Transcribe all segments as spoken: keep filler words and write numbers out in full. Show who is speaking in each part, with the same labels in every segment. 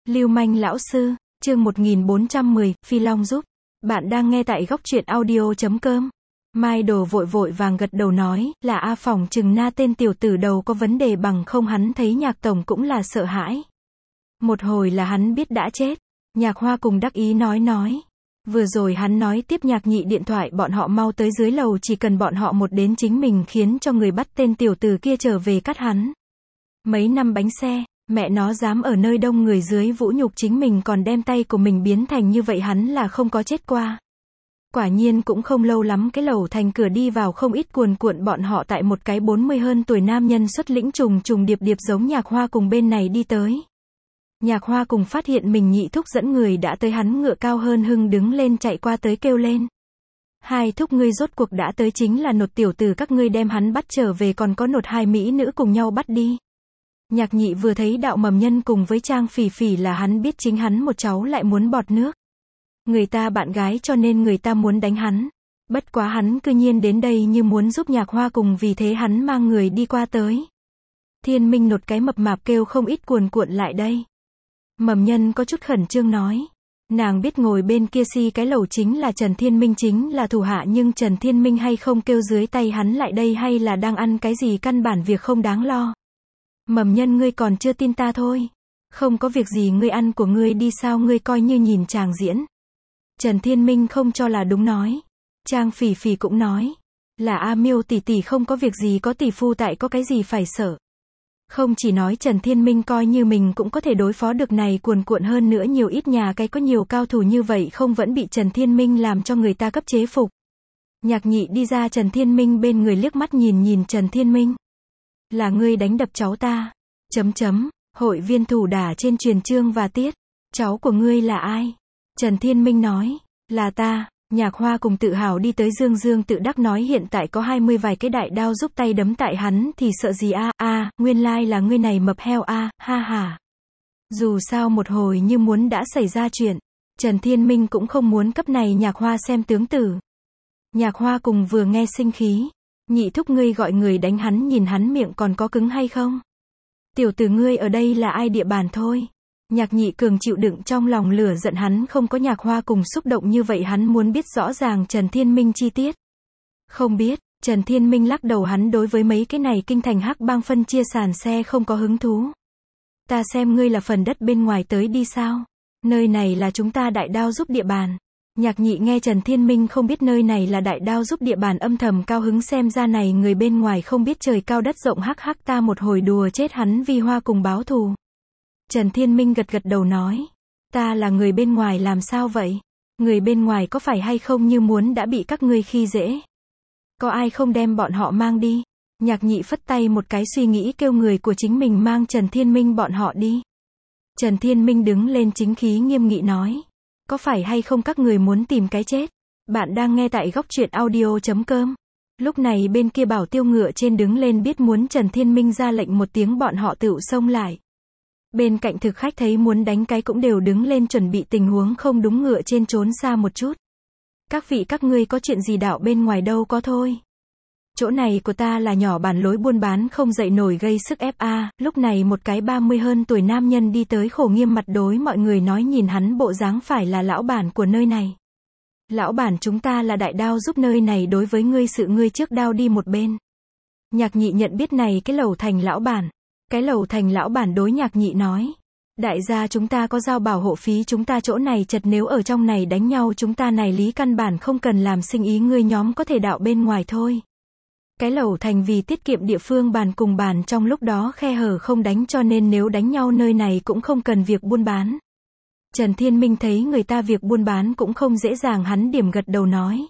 Speaker 1: Lưu manh lão sư, chương một nghìn bốn trăm mười, Phi Long giúp. Bạn đang nghe tại góc truyện audio chấm com. Mai Đồ vội vội vàng gật đầu nói, là A Phỏng chừng na tên tiểu tử đầu có vấn đề bằng không, hắn thấy Nhạc tổng cũng là sợ hãi. Một hồi là hắn biết đã chết. Nhạc Hoa cùng đắc ý nói nói. Vừa rồi hắn nói tiếp Nhạc Nhị điện thoại bọn họ mau tới dưới lầu, chỉ cần bọn họ một đến chính mình khiến cho người bắt tên tiểu tử kia trở về cắt hắn. Mấy năm bánh xe, mẹ nó dám ở nơi đông người dưới vũ nhục chính mình còn đem tay của mình biến thành như vậy, hắn là không có chết qua. Quả nhiên cũng không lâu lắm cái lầu thành cửa đi vào không ít cuồn cuộn bọn họ, tại một cái bốn mươi hơn tuổi nam nhân xuất lĩnh trùng trùng điệp điệp giống Nhạc Hoa cùng bên này đi tới. Nhạc Hoa cùng phát hiện mình nhị thúc dẫn người đã tới, hắn ngựa cao hơn hưng đứng lên chạy qua tới kêu lên. Hai thúc ngươi rốt cuộc đã tới, chính là nột tiểu tử các ngươi đem hắn bắt trở về, còn có nột hai mỹ nữ cùng nhau bắt đi. Nhạc Nhị vừa thấy đạo mầm nhân cùng với Trang Phỉ Phỉ là hắn biết chính hắn một cháu lại muốn bọt nước. Người ta bạn gái cho nên người ta muốn đánh hắn. Bất quá hắn cư nhiên đến đây như muốn giúp Nhạc Hoa cùng, vì thế hắn mang người đi qua tới. Thiên Minh nột cái mập mạp kêu không ít cuồn cuộn lại đây. Mầm nhân có chút khẩn trương nói. Nàng biết ngồi bên kia si cái lầu chính là Trần Thiên Minh, chính là thủ hạ, nhưng Trần Thiên Minh hay không kêu dưới tay hắn lại đây hay là đang ăn cái gì căn bản việc không đáng lo. Mầm nhân ngươi còn chưa tin ta thôi. Không có việc gì, ngươi ăn của ngươi đi, sao ngươi coi như nhìn chàng diễn. Trần Thiên Minh không cho là đúng nói. Trang Phỉ Phỉ cũng nói. Là A Miêu tỷ tỷ không có việc gì, có tỷ phu tại có cái gì phải sợ. Không chỉ nói Trần Thiên Minh coi như mình cũng có thể đối phó được, này cuồn cuộn hơn nữa nhiều ít nhà cái có nhiều cao thủ như vậy không vẫn bị Trần Thiên Minh làm cho người ta cấp chế phục. Nhạc Nhị đi ra Trần Thiên Minh bên người liếc mắt nhìn nhìn Trần Thiên Minh. Là ngươi đánh đập cháu ta. Chấm chấm, hội viên thủ đả trên truyền chương và tiết. Cháu của ngươi là ai? Trần Thiên Minh nói, là ta. Nhạc Hoa cùng tự hào đi tới dương dương tự đắc nói, hiện tại có hai mươi vài cái đại đao giúp tay đấm tại hắn thì sợ gì a? A, à, nguyên lai là ngươi này mập heo a, à, ha ha. Dù sao một hồi như muốn đã xảy ra chuyện. Trần Thiên Minh cũng không muốn cấp này Nhạc Hoa xem tướng tử. Nhạc Hoa cùng vừa nghe sinh khí. Nhị thúc ngươi gọi người đánh hắn, nhìn hắn miệng còn có cứng hay không? Tiểu tử ngươi ở đây là ai địa bàn thôi. Nhạc Nhị cường chịu đựng trong lòng lửa giận, hắn không có Nhạc Hoa cùng xúc động như vậy, hắn muốn biết rõ ràng Trần Thiên Minh chi tiết. Không biết. Trần Thiên Minh lắc đầu, hắn đối với mấy cái này kinh thành hắc bang phân chia sàn xe không có hứng thú. Ta xem ngươi là phần đất bên ngoài tới đi sao? Nơi này là chúng ta đại đao giúp địa bàn. Nhạc Nhị nghe Trần Thiên Minh không biết nơi này là đại đao giúp địa bàn, âm thầm cao hứng, xem ra này người bên ngoài không biết trời cao đất rộng, hắc hắc, ta một hồi đùa chết hắn Vi Hoa cùng báo thù. Trần Thiên Minh gật gật đầu nói, ta là người bên ngoài làm sao vậy? Người bên ngoài có phải hay không như muốn đã bị các ngươi khi dễ? Có ai không đem bọn họ mang đi? Nhạc Nhị phất tay một cái, suy nghĩ kêu người của chính mình mang Trần Thiên Minh bọn họ đi. Trần Thiên Minh đứng lên chính khí nghiêm nghị nói, có phải hay không các người muốn tìm cái chết? Bạn đang nghe tại góc truyện audio chấm com. Lúc này bên kia Bảo Tiêu ngựa trên đứng lên, biết muốn Trần Thiên Minh ra lệnh một tiếng bọn họ tựu xông lại. Bên cạnh thực khách thấy muốn đánh cái cũng đều đứng lên chuẩn bị tình huống không đúng, ngựa trên trốn xa một chút. Các vị các ngươi có chuyện gì đạo bên ngoài đâu có thôi. Chỗ này của ta là nhỏ bản lối buôn bán không dậy nổi, gây sức ép a. À. Lúc này một cái ba mươi hơn tuổi nam nhân đi tới, khổ nghiêm mặt đối mọi người nói, nhìn hắn bộ dáng phải là lão bản của nơi này. Lão bản, chúng ta là đại đao giúp nơi này, đối với ngươi sự ngươi trước đao đi một bên. Nhạc Nhị nhận biết này cái lầu thành lão bản. Cái lầu thành lão bản đối Nhạc Nhị nói, đại gia chúng ta có giao bảo hộ phí, chúng ta chỗ này chật, nếu ở trong này đánh nhau chúng ta này lý căn bản không cần làm sinh ý, ngươi nhóm có thể đạo bên ngoài thôi. Cái lầu thành vì tiết kiệm địa phương bàn cùng bàn trong lúc đó khe hở không đánh, cho nên nếu đánh nhau nơi này cũng không cần việc buôn bán. Trần Thiên Minh thấy người ta việc buôn bán cũng không dễ dàng, hắn điểm gật đầu nói,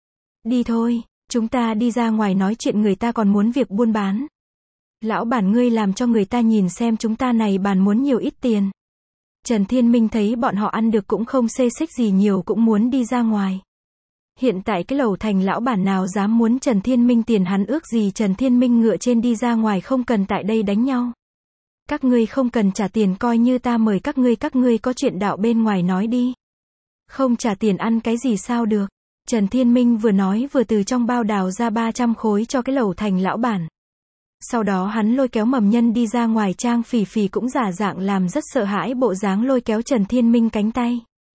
Speaker 1: đi thôi, chúng ta đi ra ngoài nói chuyện, người ta còn muốn việc buôn bán. Lão bản, ngươi làm cho người ta nhìn xem chúng ta này bàn muốn nhiều ít tiền. Trần Thiên Minh thấy bọn họ ăn được cũng không xê xích gì nhiều, cũng muốn đi ra ngoài. Hiện tại cái lầu thành lão bản nào dám muốn Trần Thiên Minh tiền, hắn ước gì Trần Thiên Minh ngựa trên đi ra ngoài, không cần tại đây đánh nhau. Các ngươi không cần trả tiền, coi như ta mời các ngươi, các ngươi có chuyện đạo bên ngoài nói đi. Không trả tiền ăn cái gì sao được. Trần Thiên Minh vừa nói vừa từ trong bao đào ra ba trăm khối cho cái lầu thành lão bản. Sau đó hắn lôi kéo Mầm Nhân đi ra ngoài, Trang Phỉ Phỉ cũng giả dạng làm rất sợ hãi bộ dáng lôi kéo Trần Thiên Minh cánh tay.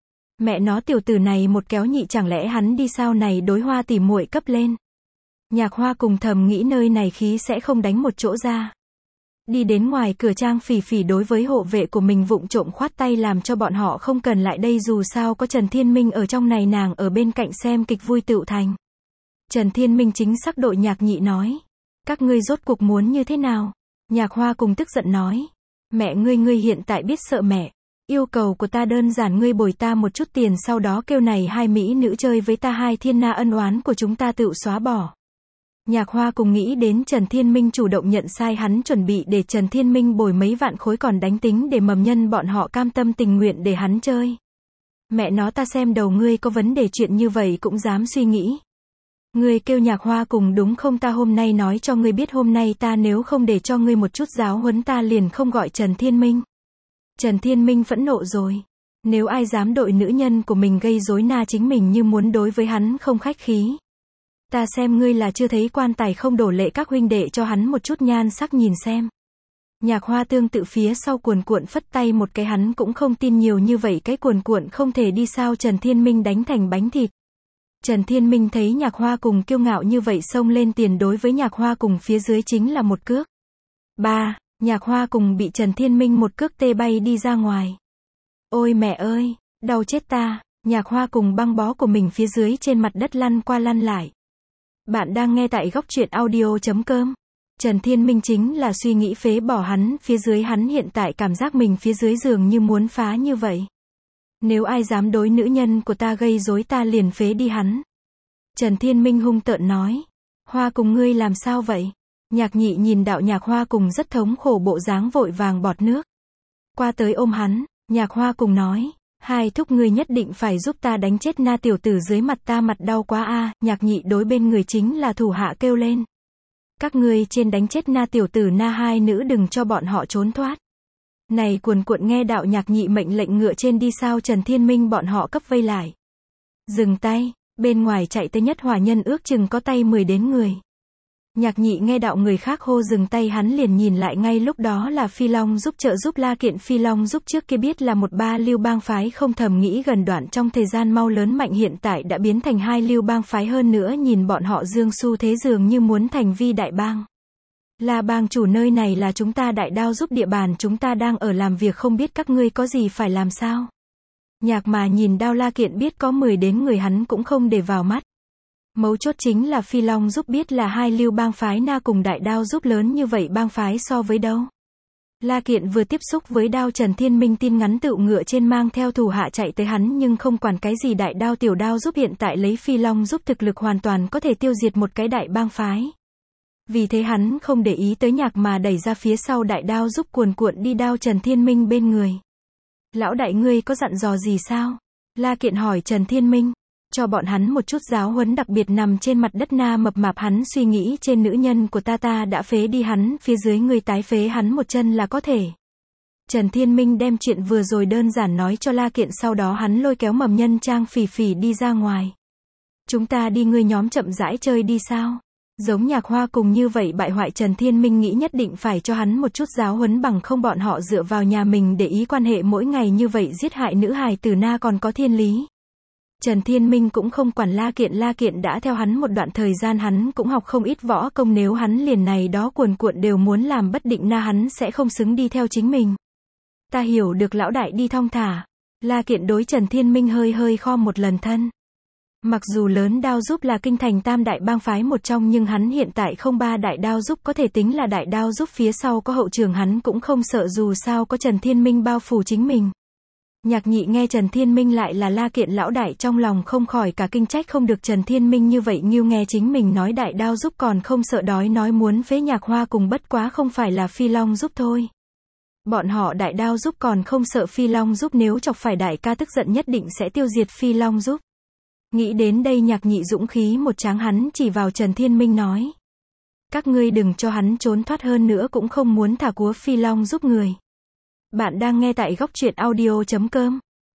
Speaker 1: Mẹ nó, tiểu tử này một kéo nhị, chẳng lẽ hắn đi sao này, đối Hoa tỉ muội cấp lên. Nhạc Hoa cùng thầm nghĩ nơi này khí sẽ không đánh một chỗ ra. Đi đến ngoài cửa, Trang Phỉ Phỉ đối với hộ vệ của mình vụng trộm khoát tay làm cho bọn họ không cần lại đây, dù sao có Trần Thiên Minh ở trong này, nàng ở bên cạnh xem kịch vui tựu thành. Trần Thiên Minh chính xác đội Nhạc Nhị nói. Các ngươi rốt cuộc muốn như thế nào? Nhạc Hoa cùng tức giận nói. Mẹ ngươi, ngươi hiện tại biết sợ mẹ. Yêu cầu của ta đơn giản, ngươi bồi ta một chút tiền, sau đó kêu này hai mỹ nữ chơi với ta, hai thiên na ân oán của chúng ta tựu xóa bỏ. Nhạc Hoa cùng nghĩ đến Trần Thiên Minh chủ động nhận sai, hắn chuẩn bị để Trần Thiên Minh bồi mấy vạn khối, còn đánh tính để Mầm Nhân bọn họ cam tâm tình nguyện để hắn chơi. Mẹ nó, ta xem đầu ngươi có vấn đề, chuyện như vậy cũng dám suy nghĩ. Ngươi kêu Nhạc Hoa cùng đúng không? Ta hôm nay nói cho ngươi biết, hôm nay ta nếu không để cho ngươi một chút giáo huấn, ta liền không gọi Trần Thiên Minh. Trần Thiên Minh phẫn nộ rồi. Nếu ai dám đội nữ nhân của mình gây rối, na chính mình như muốn đối với hắn không khách khí. Ta xem ngươi là chưa thấy quan tài không đổ lệ, các huynh đệ cho hắn một chút nhan sắc nhìn xem. Nhạc Hoa tương tự phía sau cuồn cuộn phất tay một cái, hắn cũng không tin nhiều như vậy cái cuồn cuộn không thể đi sao Trần Thiên Minh đánh thành bánh thịt. Trần Thiên Minh thấy Nhạc Hoa cùng kiêu ngạo như vậy, xông lên tiền đối với Nhạc Hoa cùng, phía dưới chính là một cước. Ba, Nhạc Hoa cùng bị Trần Thiên Minh một cước tê bay đi ra ngoài. Ôi mẹ ơi, đau chết ta. Nhạc Hoa cùng băng bó của mình phía dưới trên mặt đất lăn qua lăn lại. Bạn đang nghe tại góc truyện audio chấm com. Trần Thiên Minh chính là suy nghĩ phế bỏ hắn, phía dưới hắn hiện tại cảm giác mình phía dưới giường như muốn phá như vậy. Nếu ai dám đối nữ nhân của ta gây rối, ta liền phế đi hắn. Trần Thiên Minh hung tợn nói. Hoa cùng ngươi làm sao vậy? Nhạc Nhị nhìn đạo Nhạc Hoa cùng rất thống khổ bộ dáng, vội vàng bọt nước qua tới ôm hắn. Nhạc Hoa cùng nói. Hai thúc, ngươi nhất định phải giúp ta đánh chết na tiểu tử dưới mặt ta, mặt đau quá a. À. Nhạc Nhị đối bên người chính là thủ hạ kêu lên. Các ngươi trên đánh chết na tiểu tử, na hai nữ đừng cho bọn họ trốn thoát. Này cuồn cuộn nghe đạo Nhạc Nhị mệnh lệnh, ngựa trên đi sao Trần Thiên Minh bọn họ cấp vây lại. Dừng tay, bên ngoài chạy tới nhất hỏa nhân ước chừng có tay mười đến người. Nhạc Nhị nghe đạo người khác hô dừng tay, hắn liền nhìn lại, ngay lúc đó là Phi Long giúp trợ giúp La Kiện. Phi Long giúp trước kia biết là một ba lưu bang phái, không thầm nghĩ gần đoạn trong thời gian mau lớn mạnh, hiện tại đã biến thành hai lưu bang phái, hơn nữa nhìn bọn họ dương xu thế dường như muốn thành vi đại bang. La bang chủ, nơi này là chúng ta Đại Đao giúp địa bàn, chúng ta đang ở làm việc, không biết các ngươi có gì phải làm sao? Nhạc mà nhìn Đao La Kiện biết có mười đến người, hắn cũng không để vào mắt. Mấu chốt chính là Phi Long giúp biết là hai lưu bang phái, na cùng Đại Đao giúp lớn như vậy bang phái so với đâu. La Kiện vừa tiếp xúc với Đao Trần Thiên Minh tin ngắn tựu ngựa trên mang theo thủ hạ chạy tới, hắn nhưng không quản cái gì Đại Đao tiểu Đao giúp, hiện tại lấy Phi Long giúp thực lực hoàn toàn có thể tiêu diệt một cái đại bang phái. Vì thế hắn không để ý tới Nhạc mà đẩy ra phía sau Đại Đao giúp cuồn cuộn đi Đao Trần Thiên Minh bên người. Lão đại, ngươi có dặn dò gì sao? La Kiện hỏi Trần Thiên Minh. Cho bọn hắn một chút giáo huấn, đặc biệt nằm trên mặt đất na mập mạp, hắn suy nghĩ trên nữ nhân của ta, ta đã phế đi hắn, phía dưới người tái phế hắn một chân là có thể. Trần Thiên Minh đem chuyện vừa rồi đơn giản nói cho La Kiện, sau đó hắn lôi kéo Mầm Nhân Trang Phỉ Phỉ đi ra ngoài. Chúng ta đi, ngươi nhóm chậm rãi chơi đi sao? Giống Nhạc Hoa cùng như vậy bại hoại, Trần Thiên Minh nghĩ nhất định phải cho hắn một chút giáo huấn, bằng không bọn họ dựa vào nhà mình để ý quan hệ mỗi ngày như vậy giết hại nữ hài tử na còn có thiên lý. Trần Thiên Minh cũng không quản La Kiện, La Kiện đã theo hắn một đoạn thời gian, hắn cũng học không ít võ công, nếu hắn liền này đó cuồn cuộn đều muốn làm bất định, na hắn sẽ không xứng đi theo chính mình. Ta hiểu được lão đại, đi thong thả. La Kiện đối Trần Thiên Minh hơi hơi kho một lần thân. Mặc dù lớn Đao giúp là kinh thành tam đại bang phái một trong, nhưng hắn hiện tại không ba đại Đao giúp, có thể tính là đại Đao giúp phía sau có hậu trường, hắn cũng không sợ, dù sao có Trần Thiên Minh bao phủ chính mình. Nhạc Nhị nghe Trần Thiên Minh lại là La Kiện lão đại, trong lòng không khỏi cả kinh, trách không được Trần Thiên Minh như vậy nghiêu, nghe chính mình nói Đại Đao giúp còn không sợ đói, nói muốn phế Nhạc Hoa cùng, bất quá không phải là Phi Long giúp thôi. Bọn họ Đại Đao giúp còn không sợ Phi Long giúp, nếu chọc phải đại ca tức giận nhất định sẽ tiêu diệt Phi Long giúp. Nghĩ đến đây Nhạc Nhị dũng khí một tráng, hắn chỉ vào Trần Thiên Minh nói. Các ngươi đừng cho hắn trốn thoát, hơn nữa cũng không muốn thả của Phi Long giúp người. Bạn đang nghe tại góc truyện audio chấm com.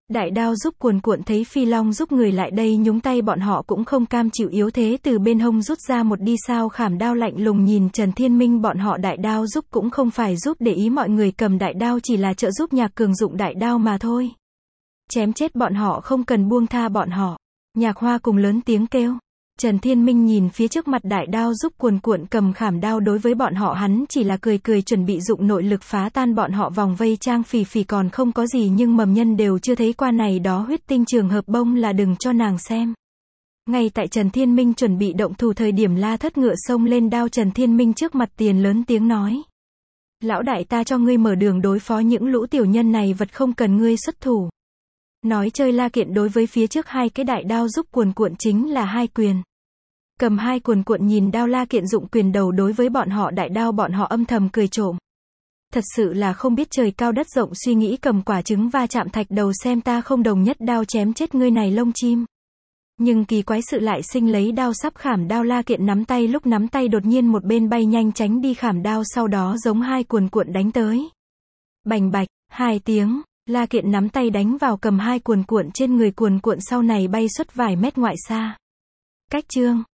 Speaker 1: Đại đao giúp cuồn cuộn thấy Phi Long giúp người lại đây nhúng tay bọn họ cũng không cam chịu yếu thế từ bên hông rút ra một đi sao khảm đao lạnh lùng nhìn Trần Thiên Minh bọn họ đại đao giúp cũng không phải giúp để ý mọi người cầm đại đao chỉ là trợ giúp Nhạc Cường dụng đại đao mà thôi. Chém chết bọn họ không cần buông tha bọn họ. Nhạc Hoa cùng lớn tiếng kêu. Trần Thiên Minh nhìn phía trước mặt đại đao giúp cuồn cuộn cầm khảm đao đối với bọn họ hắn chỉ là cười cười chuẩn bị dụng nội lực phá tan bọn họ vòng vây Trang Phỉ Phỉ còn không có gì nhưng mầm nhân đều chưa thấy qua này đó huyết tinh trường hợp bông là đừng cho nàng xem. Ngay tại Trần Thiên Minh chuẩn bị động thủ thời điểm La Thất ngựa xông lên đao Trần Thiên Minh trước mặt tiền lớn tiếng nói. Lão đại ta cho ngươi mở đường đối phó những lũ tiểu nhân này vật không cần ngươi xuất thủ. Nói chơi La Kiện đối với phía trước hai cái đại đao giúp cuồn cuộn chính là hai quyền. Cầm hai cuồn cuộn nhìn đao La Kiện dụng quyền đầu đối với bọn họ đại đao bọn họ âm thầm cười trộm. Thật sự là không biết trời cao đất rộng suy nghĩ cầm quả trứng va chạm thạch đầu xem ta không đồng nhất đao chém chết ngươi này lông chim. Nhưng kỳ quái sự lại sinh lấy đao sắp khảm đao La Kiện nắm tay lúc nắm tay đột nhiên một bên bay nhanh tránh đi khảm đao sau đó giống hai cuồn cuộn đánh tới. Bành bạch, hai tiếng, La Kiện nắm tay đánh vào cầm hai cuồn cuộn trên người cuồn cuộn sau này bay xuất vài mét ngoại xa. Cách chương